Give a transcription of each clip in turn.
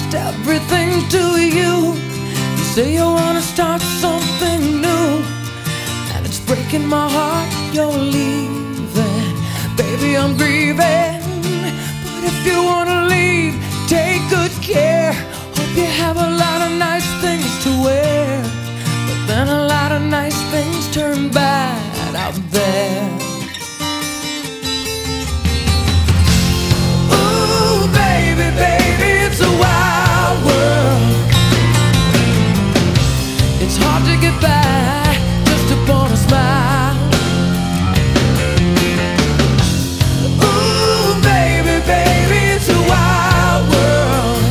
lost everything to you. You say you wanna start something new, and it's breaking my heart you're leaving. Baby, I'm grieving, but if you wanna leave, take good care. Hope you have a lot of nice things to wear, but then a lot of nice things turn bad out there. Hard to get by just upon a smile. Ooh, baby, baby, it's a wild world.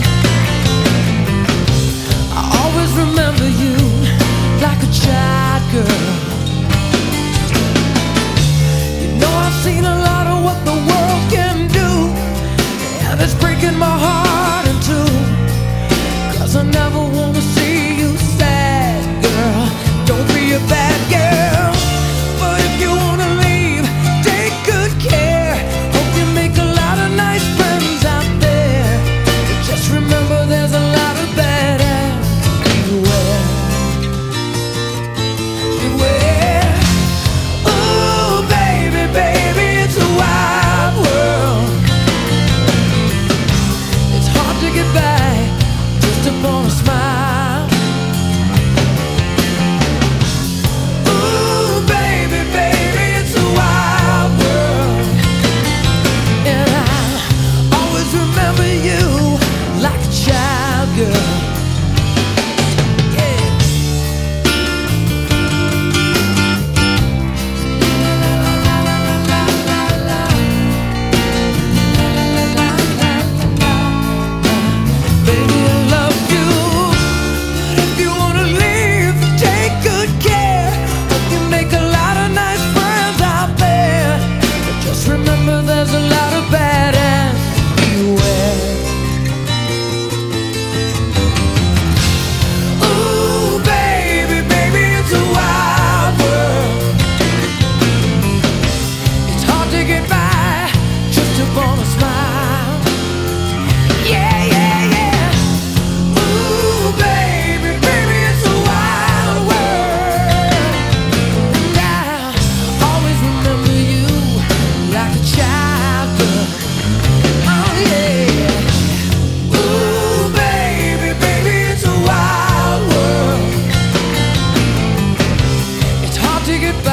I always remember you like a child girl. You know I've seen a lot of what the world can do, and it's breaking my heart in two, 'cause I never wanna see you sad. Don't be a bad girl, but if you wanna leave, take good care. Hope you make a lot of nice friends out there, but just remember there's a lot of bad ass. Beware, beware. Ooh, baby, baby, it's a wild world. It's hard to get by just upon a smile. To get